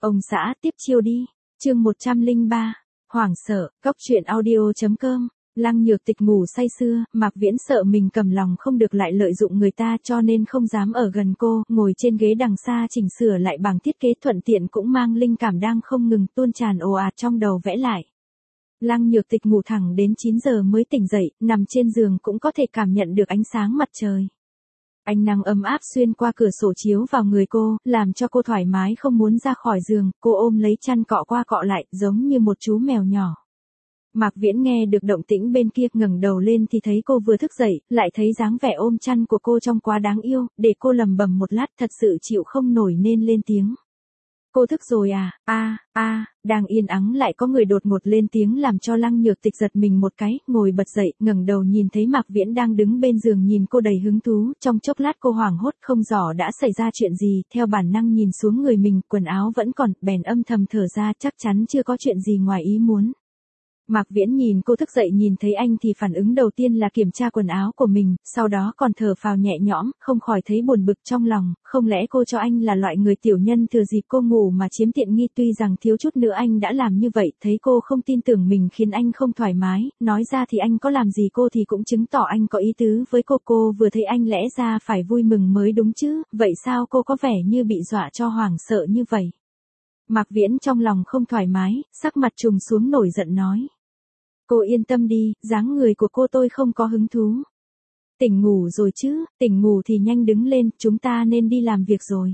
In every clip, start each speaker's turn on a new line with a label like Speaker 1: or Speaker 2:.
Speaker 1: Ông xã tiếp chiêu đi. Chương 103. Hoảng sợ, Cóc truyện audio.com. Lăng Nhược Tịch ngủ say sưa, Mạc Viễn sợ mình cầm lòng không được lại lợi dụng người ta cho nên không dám ở gần cô, ngồi trên ghế đằng xa chỉnh sửa lại bằng thiết kế thuận tiện cũng mang linh cảm đang không ngừng tuôn tràn ồ ạt trong đầu vẽ lại. Lăng Nhược Tịch ngủ thẳng đến 9 giờ mới tỉnh dậy, nằm trên giường cũng có thể cảm nhận được ánh sáng mặt trời. Ánh nắng ấm áp xuyên qua cửa sổ chiếu vào người cô, làm cho cô thoải mái không muốn ra khỏi giường, cô ôm lấy chăn cọ qua cọ lại, giống như một chú mèo nhỏ. Mạc Viễn nghe được động tĩnh bên kia, ngẩng đầu lên thì thấy cô vừa thức dậy, lại thấy dáng vẻ ôm chăn của cô trông quá đáng yêu, để cô lẩm bẩm một lát thật sự chịu không nổi nên lên tiếng. Cô thức rồi à, đang yên ắng lại có người đột ngột lên tiếng làm cho Lăng Nhược Tịch giật mình một cái, ngồi bật dậy, ngẩng đầu nhìn thấy Mạc Viễn đang đứng bên giường nhìn cô đầy hứng thú, trong chốc lát cô hoảng hốt không rõ đã xảy ra chuyện gì, theo bản năng nhìn xuống người mình, quần áo vẫn còn, bèn âm thầm thở ra chắc chắn chưa có chuyện gì ngoài ý muốn. Mạc Viễn nhìn cô thức dậy nhìn thấy anh thì phản ứng đầu tiên là kiểm tra quần áo của mình, sau đó còn thở phào nhẹ nhõm, không khỏi thấy buồn bực trong lòng, không lẽ cô cho anh là loại người tiểu nhân thừa dịp cô ngủ mà chiếm tiện nghi, tuy rằng thiếu chút nữa anh đã làm như vậy, thấy cô không tin tưởng mình khiến anh không thoải mái, nói ra thì anh có làm gì cô thì cũng chứng tỏ anh có ý tứ với cô vừa thấy anh lẽ ra phải vui mừng mới đúng chứ, vậy sao cô có vẻ như bị dọa cho hoảng sợ như vậy? Mạc Viễn trong lòng không thoải mái, sắc mặt trùng xuống nổi giận nói. Cô yên tâm đi, dáng người của cô tôi không có hứng thú. Tỉnh ngủ rồi chứ, tỉnh ngủ thì nhanh đứng lên, chúng ta nên đi làm việc rồi.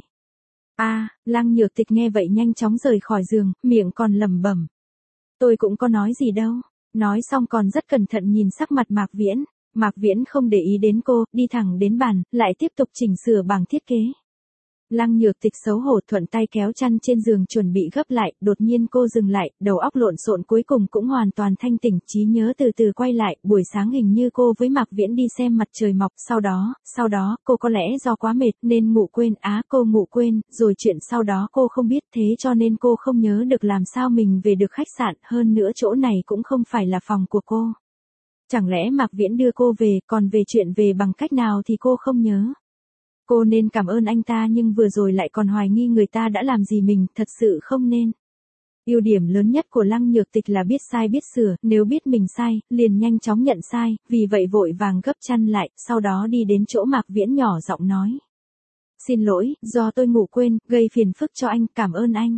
Speaker 1: Lăng Nhược Tịch nghe vậy nhanh chóng rời khỏi giường, miệng còn lẩm bẩm. Tôi cũng có nói gì đâu. Nói xong còn rất cẩn thận nhìn sắc mặt Mạc Viễn. Mạc Viễn không để ý đến cô, đi thẳng đến bàn, lại tiếp tục chỉnh sửa bảng thiết kế. Lăng Nhược Tịch xấu hổ thuận tay kéo chăn trên giường chuẩn bị gấp lại, đột nhiên cô dừng lại, đầu óc lộn xộn cuối cùng cũng hoàn toàn thanh tỉnh, trí nhớ từ từ quay lại, buổi sáng hình như cô với Mạc Viễn đi xem mặt trời mọc, sau đó, cô có lẽ do quá mệt nên ngủ quên, cô ngủ quên, rồi chuyện sau đó cô không biết thế cho nên cô không nhớ được làm sao mình về được khách sạn, hơn nữa chỗ này cũng không phải là phòng của cô. Chẳng lẽ Mạc Viễn đưa cô về, còn về chuyện về bằng cách nào thì cô không nhớ. Cô nên cảm ơn anh ta nhưng vừa rồi lại còn hoài nghi người ta đã làm gì mình, thật sự không nên. Ưu điểm lớn nhất của Lăng Nhược Tịch là biết sai biết sửa, nếu biết mình sai, liền nhanh chóng nhận sai, vì vậy vội vàng gấp chăn lại, sau đó đi đến chỗ Mạc Viễn nhỏ giọng nói. Xin lỗi, do tôi ngủ quên, gây phiền phức cho anh, cảm ơn anh.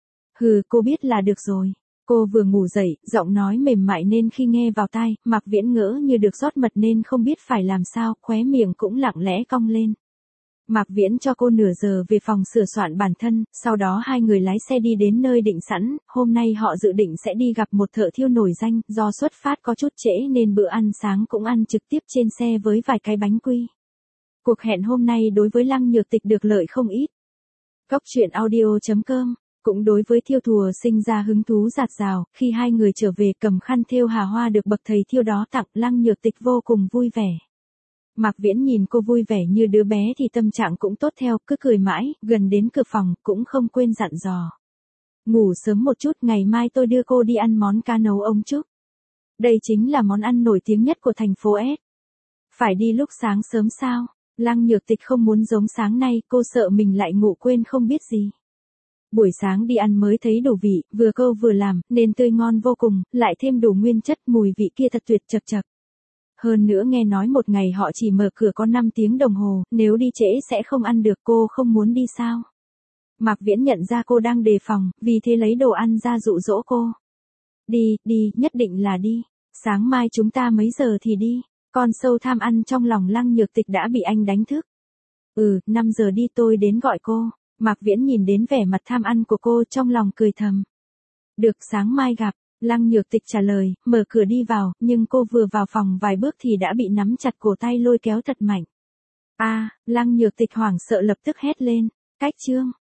Speaker 1: Cô biết là được rồi. Cô vừa ngủ dậy, giọng nói mềm mại nên khi nghe vào tai, Mạc Viễn ngỡ như được rót mật nên không biết phải làm sao, khóe miệng cũng lặng lẽ cong lên. Mạc Viễn cho cô nửa giờ về phòng sửa soạn bản thân, sau đó hai người lái xe đi đến nơi định sẵn, hôm nay họ dự định sẽ đi gặp một thợ thiêu nổi danh, do xuất phát có chút trễ nên bữa ăn sáng cũng ăn trực tiếp trên xe với vài cái bánh quy. Cuộc hẹn hôm nay đối với Lăng Nhược Tịch được lợi không ít. Cóc truyện audio.com cũng đối với thiêu thùa sinh ra hứng thú dạt dào, khi hai người trở về cầm khăn thêu hà hoa được bậc thầy thiêu đó tặng, Lăng Nhược Tịch vô cùng vui vẻ. Mạc Viễn nhìn cô vui vẻ như đứa bé thì tâm trạng cũng tốt theo, cứ cười mãi, gần đến cửa phòng, cũng không quên dặn dò. Ngủ sớm một chút, ngày mai tôi đưa cô đi ăn món cá nấu ông Trúc. Đây chính là món ăn nổi tiếng nhất của thành phố S. Phải đi lúc sáng sớm sao? Lăng Nhược Tịch không muốn giống sáng nay, cô sợ mình lại ngủ quên không biết gì. Buổi sáng đi ăn mới thấy đủ vị, vừa câu vừa làm, nên tươi ngon vô cùng, lại thêm đủ nguyên chất, mùi vị kia thật tuyệt chập chập. Hơn nữa nghe nói một ngày họ chỉ mở cửa có 5 tiếng đồng hồ, nếu đi trễ sẽ không ăn được, cô không muốn đi sao? Mạc Viễn nhận ra cô đang đề phòng, vì thế lấy đồ ăn ra dụ dỗ cô. Đi, nhất định là đi. Sáng mai chúng ta mấy giờ thì đi? Con sâu tham ăn trong lòng Lăng Nhược Tịch đã bị anh đánh thức. 5 giờ đi tôi đến gọi cô. Mạc Viễn nhìn đến vẻ mặt tham ăn của cô trong lòng cười thầm. Được, sáng mai gặp. Lăng Nhược Tịch trả lời, mở cửa đi vào, nhưng cô vừa vào phòng vài bước thì đã bị nắm chặt cổ tay lôi kéo thật mạnh. Lăng Nhược Tịch hoảng sợ lập tức hét lên, cách chương.